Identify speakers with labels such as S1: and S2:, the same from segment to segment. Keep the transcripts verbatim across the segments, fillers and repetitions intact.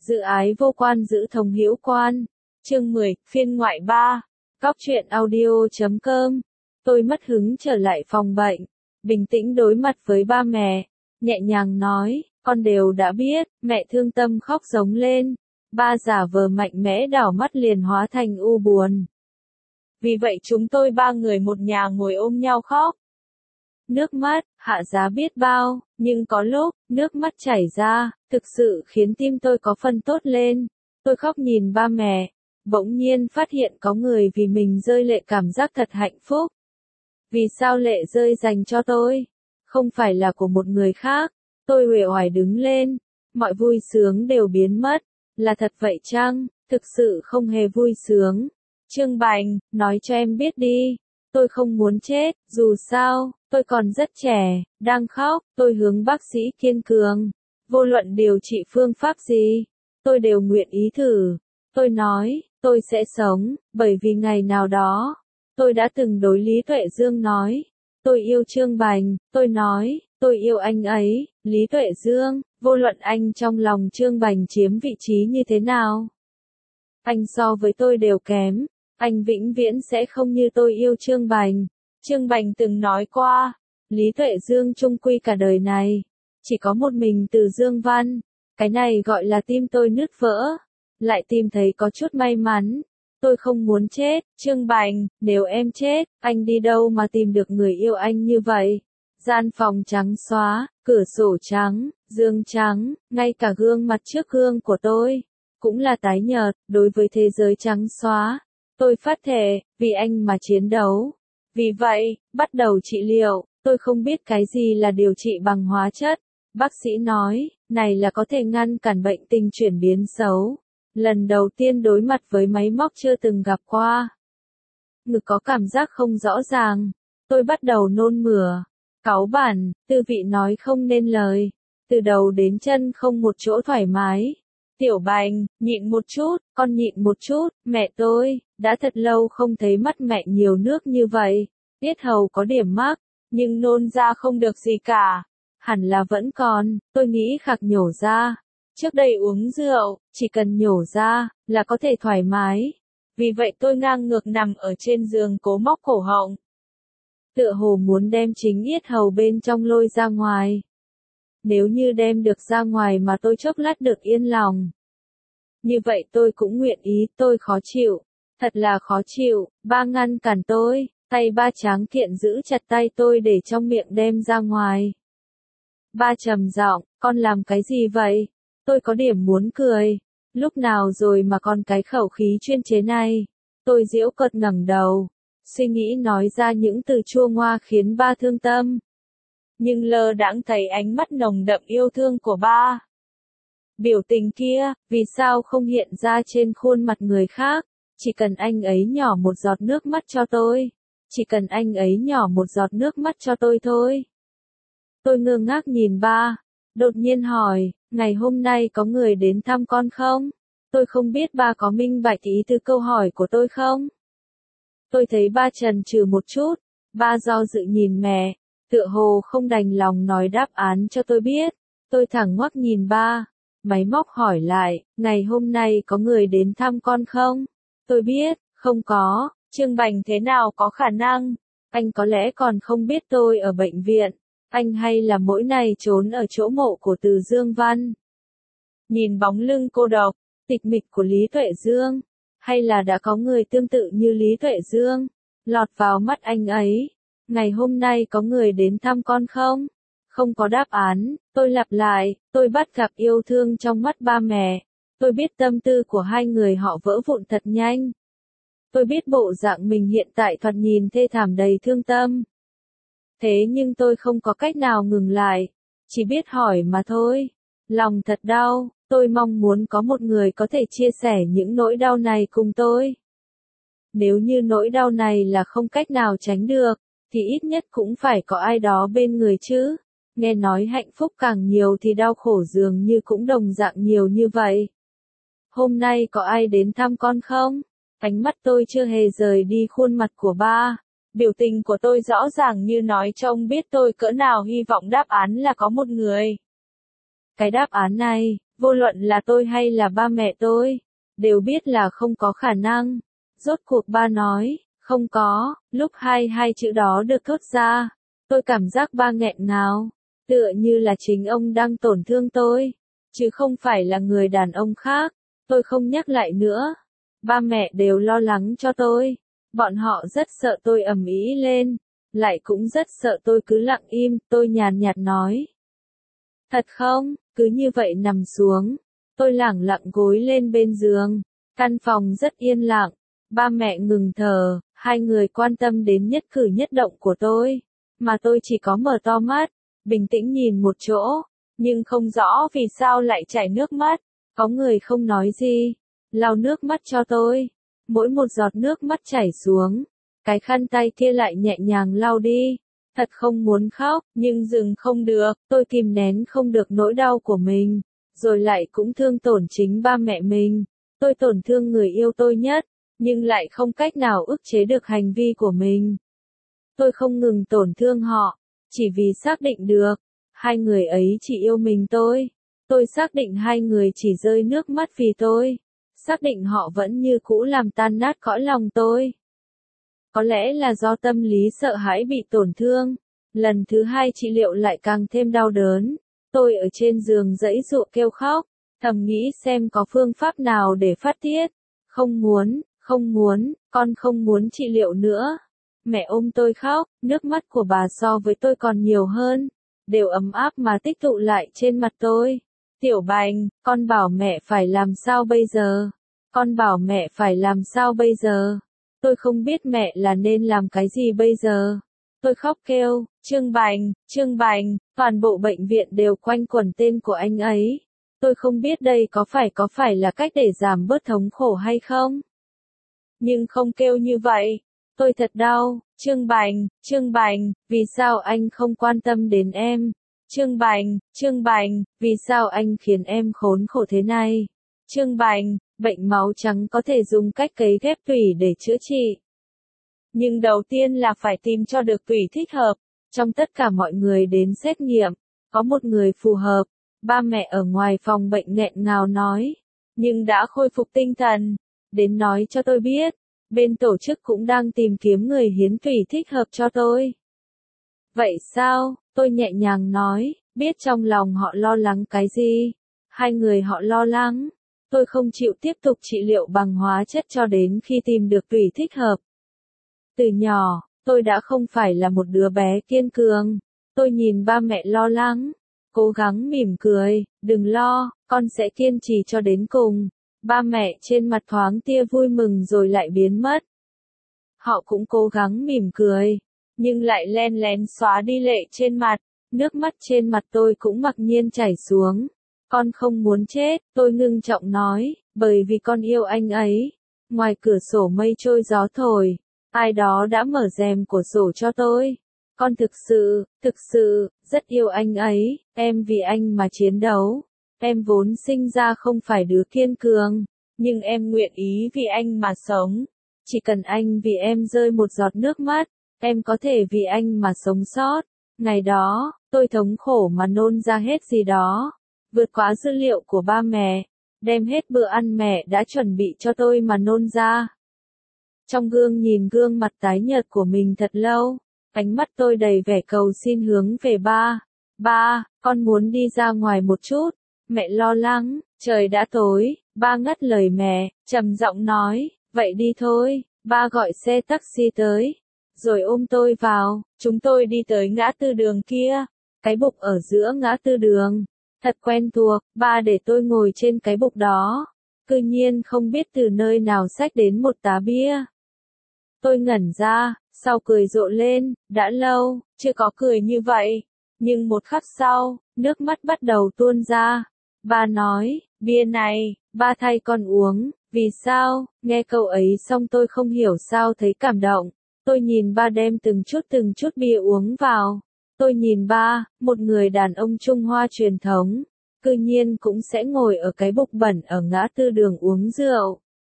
S1: Giữ ái vô quan giữ thông hữu quan. Chương mười, phiên ngoại ba. Góc truyện audio chấm com. Tôi mất hứng trở lại phòng bệnh, bình tĩnh đối mặt với ba mẹ, nhẹ nhàng nói, con đều đã biết. Mẹ thương tâm khóc giống lên. Ba giả vờ mạnh mẽ đảo mắt liền hóa thành u buồn. Vì vậy chúng tôi ba người một nhà ngồi ôm nhau khóc. Nước mắt, hạ giá biết bao, nhưng có lúc, nước mắt chảy ra, thực sự khiến tim tôi có phần tốt lên. Tôi khóc nhìn ba mẹ, bỗng nhiên phát hiện có người vì mình rơi lệ cảm giác thật hạnh phúc. Vì sao lệ rơi dành cho tôi? Không phải là của một người khác. Tôi uể oải đứng lên, mọi vui sướng đều biến mất. Là thật vậy chăng? Thực sự không hề vui sướng. Trương Bành, nói cho em biết đi. Tôi không muốn chết, dù sao, tôi còn rất trẻ, đang khóc, tôi hướng bác sĩ kiên cường. Vô luận điều trị phương pháp gì, tôi đều nguyện ý thử. Tôi nói, tôi sẽ sống, bởi vì ngày nào đó, tôi đã từng đối Lý Tuệ Dương nói. Tôi yêu Trương Bành, tôi nói, tôi yêu anh ấy, Lý Tuệ Dương, vô luận anh trong lòng Trương Bành chiếm vị trí như thế nào. Anh so với tôi đều kém. Anh vĩnh viễn sẽ không như tôi yêu Trương Bành. Trương Bành từng nói qua, Lý Tuệ Dương chung quy cả đời này, chỉ có một mình Từ Dương Văn. Cái này gọi là tim tôi nứt vỡ. Lại tìm thấy có chút may mắn. Tôi không muốn chết, Trương Bành, nếu em chết, anh đi đâu mà tìm được người yêu anh như vậy? Gian phòng trắng xóa, cửa sổ trắng, giường trắng, ngay cả gương mặt trước gương của tôi, cũng là tái nhợt, đối với thế giới trắng xóa. Tôi phát thề, vì anh mà chiến đấu. Vì vậy, bắt đầu trị liệu, tôi không biết cái gì là điều trị bằng hóa chất. Bác sĩ nói, này là có thể ngăn cản bệnh tình chuyển biến xấu. Lần đầu tiên đối mặt với máy móc chưa từng gặp qua. Ngực có cảm giác không rõ ràng. Tôi bắt đầu nôn mửa. Cáu bản, tư vị nói không nên lời. Từ đầu đến chân không một chỗ thoải mái. Tiểu Bành, nhịn một chút, con nhịn một chút, mẹ tôi, đã thật lâu không thấy mắt mẹ nhiều nước như vậy. Tiết hầu có điểm mắc, nhưng nôn ra không được gì cả. Hẳn là vẫn còn, tôi nghĩ khạc nhổ ra. Trước đây uống rượu, chỉ cần nhổ ra, là có thể thoải mái. Vì vậy tôi ngang ngược nằm ở trên giường cố móc cổ họng. Tựa hồ muốn đem chính yết hầu bên trong lôi ra ngoài. Nếu như đem được ra ngoài mà tôi chốc lát được yên lòng. Như vậy tôi cũng nguyện ý, tôi khó chịu. Thật là khó chịu, ba ngăn cản tôi, tay ba tráng kiện giữ chặt tay tôi để trong miệng đem ra ngoài. Ba trầm giọng, con làm cái gì vậy? Tôi có điểm muốn cười. Lúc nào rồi mà còn cái khẩu khí chuyên chế này? Tôi giễu cợt ngẩng đầu, suy nghĩ nói ra những từ chua ngoa khiến ba thương tâm. Nhưng lơ đãng thấy ánh mắt nồng đậm yêu thương của ba. Biểu tình kia, vì sao không hiện ra trên khuôn mặt người khác? Chỉ cần anh ấy nhỏ một giọt nước mắt cho tôi. Chỉ cần anh ấy nhỏ một giọt nước mắt cho tôi thôi. Tôi ngơ ngác nhìn ba, đột nhiên hỏi, ngày hôm nay có người đến thăm con không? Tôi không biết ba có minh bạch ý từ câu hỏi của tôi không? Tôi thấy ba chần chừ một chút, ba do dự nhìn mẹ, tựa hồ không đành lòng nói đáp án cho tôi biết. Tôi thẳng ngoắc nhìn ba, máy móc hỏi lại, ngày hôm nay có người đến thăm con không? Tôi biết, không có. Trương Bành thế nào có khả năng? Anh có lẽ còn không biết tôi ở bệnh viện. Anh hay là mỗi ngày trốn ở chỗ mộ của Từ Dương Văn. Nhìn bóng lưng cô độc, tịch mịch của Lý Tuệ Dương. Hay là đã có người tương tự như Lý Tuệ Dương, lọt vào mắt anh ấy. Ngày hôm nay có người đến thăm con không? Không có đáp án, tôi lặp lại, tôi bắt gặp yêu thương trong mắt ba mẹ. Tôi biết tâm tư của hai người họ vỡ vụn thật nhanh. Tôi biết bộ dạng mình hiện tại thoạt nhìn thê thảm đầy thương tâm. Thế nhưng tôi không có cách nào ngừng lại, chỉ biết hỏi mà thôi. Lòng thật đau, tôi mong muốn có một người có thể chia sẻ những nỗi đau này cùng tôi. Nếu như nỗi đau này là không cách nào tránh được, thì ít nhất cũng phải có ai đó bên người chứ. Nghe nói hạnh phúc càng nhiều thì đau khổ dường như cũng đồng dạng nhiều như vậy. Hôm nay có ai đến thăm con không? Ánh mắt tôi chưa hề rời đi khuôn mặt của ba. Biểu tình của tôi rõ ràng như nói cho ông biết tôi cỡ nào hy vọng đáp án là có một người. Cái đáp án này, Vô luận là tôi hay là ba mẹ tôi, đều biết là không có khả năng. Rốt cuộc ba nói, không có, lúc hai hai chữ đó được thốt ra, tôi cảm giác ba nghẹn ngào, tựa như là chính ông đang tổn thương tôi, chứ không phải là người đàn ông khác. Tôi không nhắc lại nữa. Ba mẹ đều lo lắng cho tôi. Bọn họ rất sợ tôi ầm ĩ lên, lại cũng rất sợ tôi cứ lặng im. Tôi nhàn nhạt nói. Thật không? Cứ như vậy nằm xuống. Tôi lẳng lặng gối lên bên giường. Căn phòng rất yên lặng. Ba mẹ ngừng thở, hai người quan tâm đến nhất cử nhất động của tôi. Mà tôi chỉ có mở to mắt, bình tĩnh nhìn một chỗ, nhưng không rõ vì sao lại chảy nước mắt. Có người không nói gì, lau nước mắt cho tôi. Mỗi một giọt nước mắt chảy xuống, cái khăn tay kia lại nhẹ nhàng lau đi. Thật không muốn khóc, nhưng dừng không được, tôi kìm nén không được nỗi đau của mình, rồi lại cũng thương tổn chính ba mẹ mình. Tôi tổn thương người yêu tôi nhất, nhưng lại không cách nào ức chế được hành vi của mình. Tôi không ngừng tổn thương họ, chỉ vì xác định được, hai người ấy chỉ yêu mình tôi. Tôi xác định hai người chỉ rơi nước mắt vì tôi. Xác định họ vẫn như cũ làm tan nát cõi lòng tôi. Có lẽ là do tâm lý sợ hãi bị tổn thương. Lần thứ hai trị liệu lại càng thêm đau đớn. Tôi ở trên giường giãy giụa kêu khóc, thầm nghĩ xem có phương pháp nào để phát tiết. Không muốn, không muốn, con không muốn trị liệu nữa. Mẹ ôm tôi khóc, nước mắt của bà so với tôi còn nhiều hơn, đều ấm áp mà tích tụ lại trên mặt tôi. Tiểu Bành, con bảo mẹ phải làm sao bây giờ? Con bảo mẹ phải làm sao bây giờ? Tôi không biết mẹ là nên làm cái gì bây giờ. Tôi khóc kêu, Trương Bành, Trương Bành, toàn bộ bệnh viện đều quanh quẩn tên của anh ấy. Tôi không biết đây có phải có phải là cách để giảm bớt thống khổ hay không? Nhưng không kêu như vậy. Tôi thật đau, Trương Bành, Trương Bành, vì sao anh không quan tâm đến em? Trương Bành, Trương Bành, vì sao anh khiến em khốn khổ thế này? Trương Bành, bệnh máu trắng có thể dùng cách cấy ghép tủy để chữa trị. Nhưng đầu tiên là phải tìm cho được tủy thích hợp. Trong tất cả mọi người đến xét nghiệm, có một người phù hợp. Ba mẹ ở ngoài phòng bệnh nghẹn ngào nói, nhưng đã khôi phục tinh thần, đến nói cho tôi biết. Bên tổ chức cũng đang tìm kiếm người hiến tủy thích hợp cho tôi. Vậy sao? Tôi nhẹ nhàng nói, biết trong lòng họ lo lắng cái gì. Hai người họ lo lắng. Tôi không chịu tiếp tục trị liệu bằng hóa chất cho đến khi tìm được tủy thích hợp. Từ nhỏ, tôi đã không phải là một đứa bé kiên cường. Tôi nhìn ba mẹ lo lắng, cố gắng mỉm cười, đừng lo, con sẽ kiên trì cho đến cùng. Ba mẹ trên mặt thoáng tia vui mừng rồi lại biến mất. Họ cũng cố gắng mỉm cười, nhưng lại len lén xóa đi lệ trên mặt. Nước mắt trên mặt tôi cũng mặc nhiên chảy xuống. Con không muốn chết, tôi ngưng trọng nói, bởi vì con yêu anh ấy. Ngoài cửa sổ mây trôi gió thổi, ai đó đã mở rèm của sổ cho tôi. Con thực sự, thực sự, rất yêu anh ấy, em vì anh mà chiến đấu. Em vốn sinh ra không phải đứa kiên cường, nhưng em nguyện ý vì anh mà sống. Chỉ cần anh vì em rơi một giọt nước mắt, em có thể vì anh mà sống sót. Ngày đó, tôi thống khổ mà nôn ra hết gì đó, vượt quá dữ liệu của ba mẹ, đem hết bữa ăn mẹ đã chuẩn bị cho tôi mà nôn ra. Trong gương nhìn gương mặt tái nhợt của mình thật lâu, ánh mắt tôi đầy vẻ cầu xin hướng về ba. Ba, con muốn đi ra ngoài một chút. Mẹ lo lắng, trời đã tối, ba ngắt lời mẹ, trầm giọng nói, vậy đi thôi. Ba gọi xe taxi tới, rồi ôm tôi vào. Chúng tôi đi tới ngã tư đường kia, cái bục ở giữa ngã tư đường. Thật quen thuộc, ba để tôi ngồi trên cái bục đó. Cư nhiên không biết từ nơi nào xách đến một tá bia. Tôi ngẩn ra, sau cười rộ lên, đã lâu, chưa có cười như vậy. Nhưng một khắc sau, nước mắt bắt đầu tuôn ra. Ba nói, bia này, ba thay con uống. Vì sao? Nghe câu ấy xong tôi không hiểu sao thấy cảm động. Tôi nhìn ba đem từng chút từng chút bia uống vào. Tôi nhìn ba, một người đàn ông Trung Hoa truyền thống, cư nhiên cũng sẽ ngồi ở cái bục bẩn ở ngã tư đường uống rượu.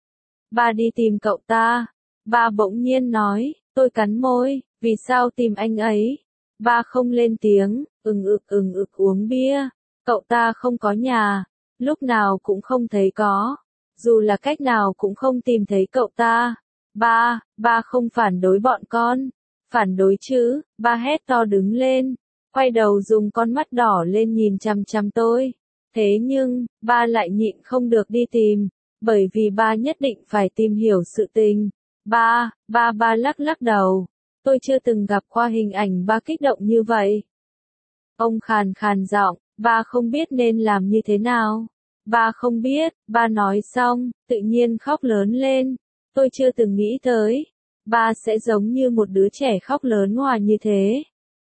S1: Ba đi tìm cậu ta. Ba bỗng nhiên nói, tôi cắn môi, vì sao tìm anh ấy? Ba không lên tiếng, ừng ực ừng ực uống bia. Cậu ta không có nhà, lúc nào cũng không thấy có, dù là cách nào cũng không tìm thấy cậu ta. Ba, ba không phản đối bọn con. Phản đối chứ, ba hét to đứng lên, quay đầu dùng con mắt đỏ lên nhìn chằm chằm tôi. Thế nhưng, ba lại nhịn không được đi tìm, bởi vì ba nhất định phải tìm hiểu sự tình. Ba, ba ba lắc lắc đầu. Tôi chưa từng gặp qua hình ảnh ba kích động như vậy. Ông khàn khàn giọng, ba không biết nên làm như thế nào. Ba không biết, ba nói xong, tự nhiên khóc lớn lên. Tôi chưa từng nghĩ tới, ba sẽ giống như một đứa trẻ khóc lớn hòa như thế.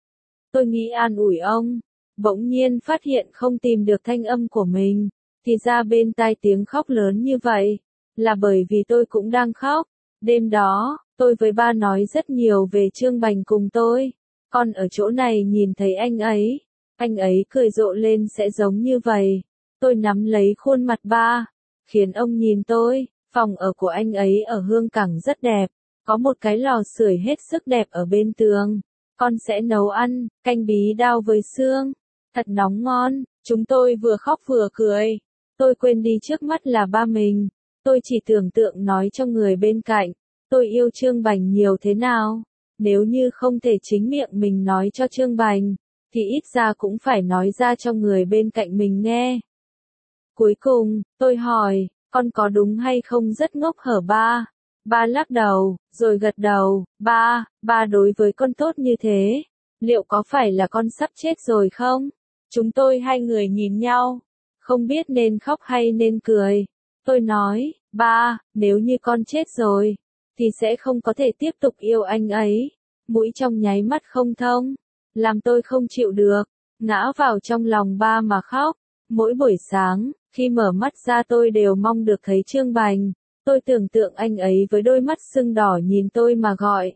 S1: Tôi nghĩ an ủi ông, bỗng nhiên phát hiện không tìm được thanh âm của mình, thì ra bên tai tiếng khóc lớn như vậy, là bởi vì tôi cũng đang khóc. Đêm đó, tôi với ba nói rất nhiều về Trương Bành cùng tôi, con ở chỗ này nhìn thấy anh ấy, anh ấy cười rộ lên sẽ giống như vậy. Tôi nắm lấy khuôn mặt ba, khiến ông nhìn tôi. Phòng ở của anh ấy ở Hương Cảng rất đẹp, có một cái lò sưởi hết sức đẹp ở bên tường. Con sẽ nấu ăn, canh bí đao với xương, thật nóng ngon. Chúng tôi vừa khóc vừa cười. Tôi quên đi trước mắt là ba mình. Tôi chỉ tưởng tượng nói cho người bên cạnh, tôi yêu Trương Bành nhiều thế nào. Nếu như không thể chính miệng mình nói cho Trương Bành, thì ít ra cũng phải nói ra cho người bên cạnh mình nghe. Cuối cùng, tôi hỏi, con có đúng hay không rất ngốc hở ba? Ba lắc đầu, rồi gật đầu. Ba, ba đối với con tốt như thế, liệu có phải là con sắp chết rồi không? Chúng tôi hai người nhìn nhau, không biết nên khóc hay nên cười. Tôi nói, ba, nếu như con chết rồi, thì sẽ không có thể tiếp tục yêu anh ấy. Mũi trong nháy mắt không thông, làm tôi không chịu được, ngã vào trong lòng ba mà khóc. Mỗi buổi sáng, khi mở mắt ra tôi đều mong được thấy Trương Bành. Tôi tưởng tượng anh ấy với đôi mắt sưng đỏ nhìn tôi mà gọi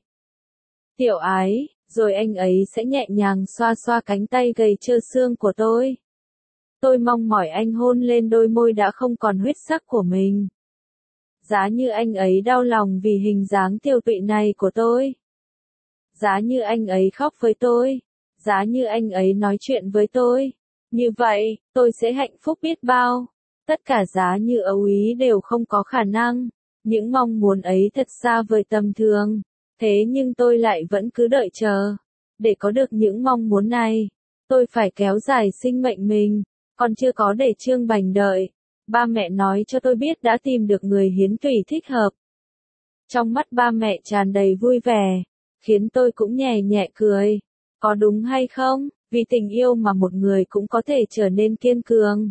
S1: Tiểu Ái, rồi anh ấy sẽ nhẹ nhàng xoa xoa cánh tay gầy trơ xương của tôi. Tôi mong mỏi anh hôn lên đôi môi đã không còn huyết sắc của mình. Giá như anh ấy đau lòng vì hình dáng tiều tụy này của tôi. Giá như anh ấy khóc với tôi. Giá như anh ấy nói chuyện với tôi. Như vậy, tôi sẽ hạnh phúc biết bao. Tất cả giá như ấu ý đều không có khả năng. Những mong muốn ấy thật xa vời tầm thường. Thế nhưng tôi lại vẫn cứ đợi chờ. Để có được những mong muốn này, tôi phải kéo dài sinh mệnh mình. Còn chưa có để Trương Bành đợi. Ba mẹ nói cho tôi biết đã tìm được người hiến tủy thích hợp. Trong mắt ba mẹ tràn đầy vui vẻ, khiến tôi cũng nhẹ nhẹ cười. Có đúng hay không, vì tình yêu mà một người cũng có thể trở nên kiên cường.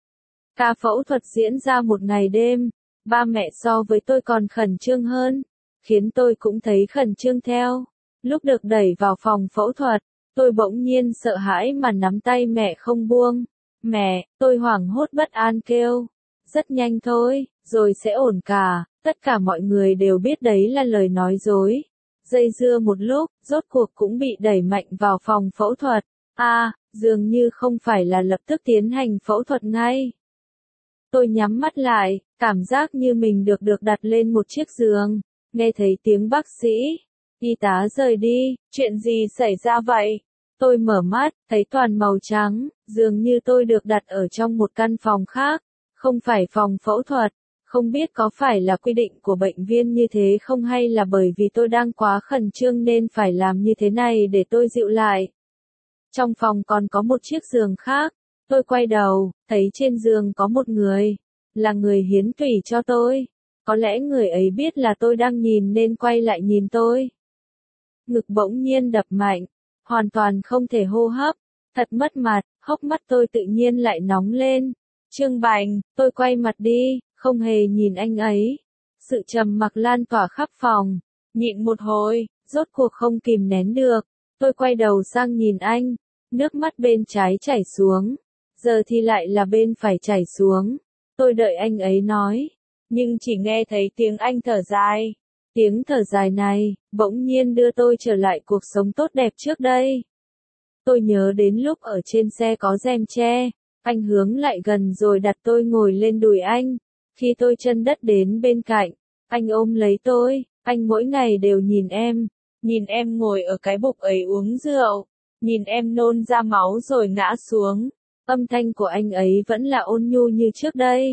S1: Ca phẫu thuật diễn ra một ngày đêm, ba mẹ so với tôi còn khẩn trương hơn, khiến tôi cũng thấy khẩn trương theo. Lúc được đẩy vào phòng phẫu thuật, tôi bỗng nhiên sợ hãi mà nắm tay mẹ không buông. Mẹ, tôi hoảng hốt bất an kêu. Rất nhanh thôi, rồi sẽ ổn cả, tất cả mọi người đều biết đấy là lời nói dối. Dây dưa một lúc, rốt cuộc cũng bị đẩy mạnh vào phòng phẫu thuật. À, dường như không phải là lập tức tiến hành phẫu thuật ngay. Tôi nhắm mắt lại, cảm giác như mình được được đặt lên một chiếc giường. Nghe thấy tiếng bác sĩ, y tá rời đi, chuyện gì xảy ra vậy? Tôi mở mắt, thấy toàn màu trắng, dường như tôi được đặt ở trong một căn phòng khác, không phải phòng phẫu thuật. Không biết có phải là quy định của bệnh viện như thế không hay là bởi vì tôi đang quá khẩn trương nên phải làm như thế này để tôi dịu lại. Trong phòng còn có một chiếc giường khác, tôi quay đầu, thấy trên giường có một người, là người hiến tủy cho tôi. Có lẽ người ấy biết là tôi đang nhìn nên quay lại nhìn tôi. Ngực bỗng nhiên đập mạnh, hoàn toàn không thể hô hấp, thật mất mặt, hốc mắt tôi tự nhiên lại nóng lên. Trương Bành, tôi quay mặt đi, không hề nhìn anh ấy. Sự trầm mặc lan tỏa khắp phòng, nhịn một hồi, rốt cuộc không kìm nén được. Tôi quay đầu sang nhìn anh, nước mắt bên trái chảy xuống, giờ thì lại là bên phải chảy xuống. Tôi đợi anh ấy nói, nhưng chỉ nghe thấy tiếng anh thở dài. Tiếng thở dài này, bỗng nhiên đưa tôi trở lại cuộc sống tốt đẹp trước đây. Tôi nhớ đến lúc ở trên xe có rèm che, anh hướng lại gần rồi đặt tôi ngồi lên đùi anh. Khi tôi chân đất đến bên cạnh, anh ôm lấy tôi, anh mỗi ngày đều nhìn em, nhìn em ngồi ở cái bục ấy uống rượu, nhìn em nôn ra máu rồi ngã xuống. Âm thanh của anh ấy vẫn là ôn nhu như trước đây.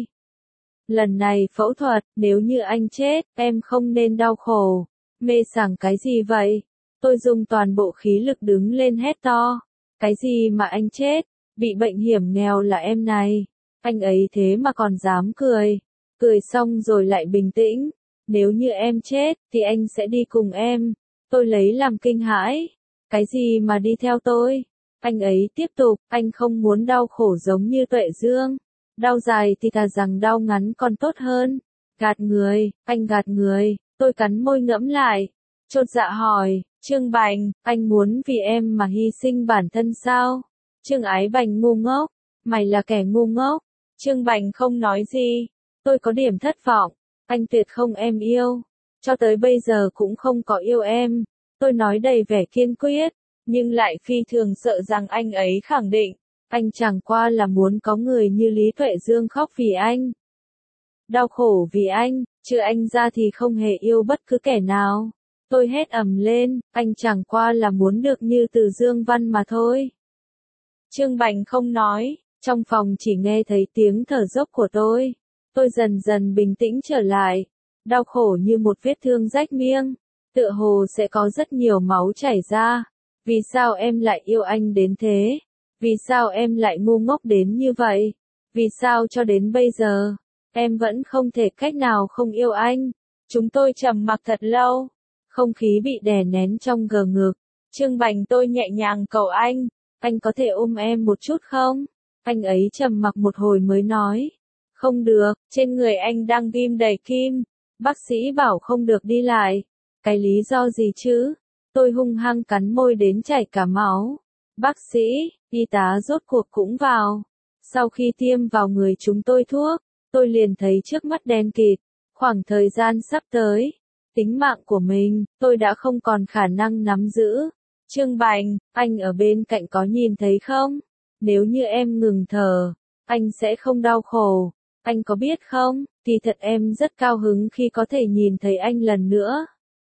S1: Lần này phẫu thuật, nếu như anh chết, em không nên đau khổ. Mê sảng cái gì vậy? Tôi dùng toàn bộ khí lực đứng lên hét to. Cái gì mà anh chết? Bị bệnh hiểm nghèo là em này. Anh ấy thế mà còn dám cười. Cười xong rồi lại bình tĩnh. Nếu như em chết, thì anh sẽ đi cùng em. Tôi lấy làm kinh hãi. Cái gì mà đi theo tôi? Anh ấy tiếp tục, anh không muốn đau khổ giống như Tuệ Dương. Đau dài thì thà rằng đau ngắn còn tốt hơn. Gạt người, anh gạt người. Tôi cắn môi ngẫm lại. Chột dạ hỏi, Trương Bành, anh muốn vì em mà hy sinh bản thân sao? Trương Ái Bành ngu ngốc. Mày là kẻ ngu ngốc. Trương Bành không nói gì. Tôi có điểm thất vọng. Anh tuyệt không em yêu. Cho tới bây giờ cũng không có yêu em. Tôi nói đầy vẻ kiên quyết, nhưng lại phi thường sợ rằng anh ấy khẳng định. Anh chẳng qua là muốn có người như Lý Tuệ Dương khóc vì anh. Đau khổ vì anh, chứ anh ra thì không hề yêu bất cứ kẻ nào. Tôi hét ầm lên, anh chẳng qua là muốn được như Từ Dương Văn mà thôi. Trương Bành không nói, trong phòng chỉ nghe thấy tiếng thở dốc của tôi. Tôi dần dần bình tĩnh trở lại, đau khổ như một vết thương rách miệng, tựa hồ sẽ có rất nhiều máu chảy ra. Vì sao em lại yêu anh đến thế? Vì sao em lại ngu ngốc đến như vậy? Vì sao cho đến bây giờ, em vẫn không thể cách nào không yêu anh? Chúng tôi trầm mặc thật lâu, không khí bị đè nén trong gờ ngực. Trương Bành tôi nhẹ nhàng cầu anh, anh có thể ôm em một chút không? Anh ấy trầm mặc một hồi mới nói, không được, trên người anh đang ghim đầy kim, bác sĩ bảo không được đi lại. Cái lý do gì chứ? Tôi hung hăng cắn môi đến chảy cả máu. Bác sĩ, y tá rốt cuộc cũng vào. Sau khi tiêm vào người chúng tôi thuốc, tôi liền thấy trước mắt đen kịt. Khoảng thời gian sắp tới, tính mạng của mình, tôi đã không còn khả năng nắm giữ. Trương Bành, anh ở bên cạnh có nhìn thấy không? Nếu như em ngừng thở, anh sẽ không đau khổ. Anh có biết không, thì thật em rất cao hứng khi có thể nhìn thấy anh lần nữa.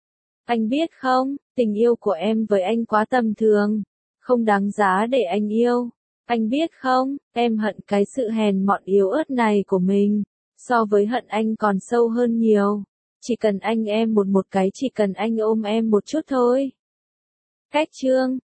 S1: Anh biết không, tình yêu của em với anh quá tầm thường, không đáng giá để anh yêu. Anh biết không, em hận cái sự hèn mọn yếu ớt này của mình, so với hận anh còn sâu hơn nhiều. Chỉ cần anh em một một cái, chỉ cần anh ôm em một chút thôi. Cách chương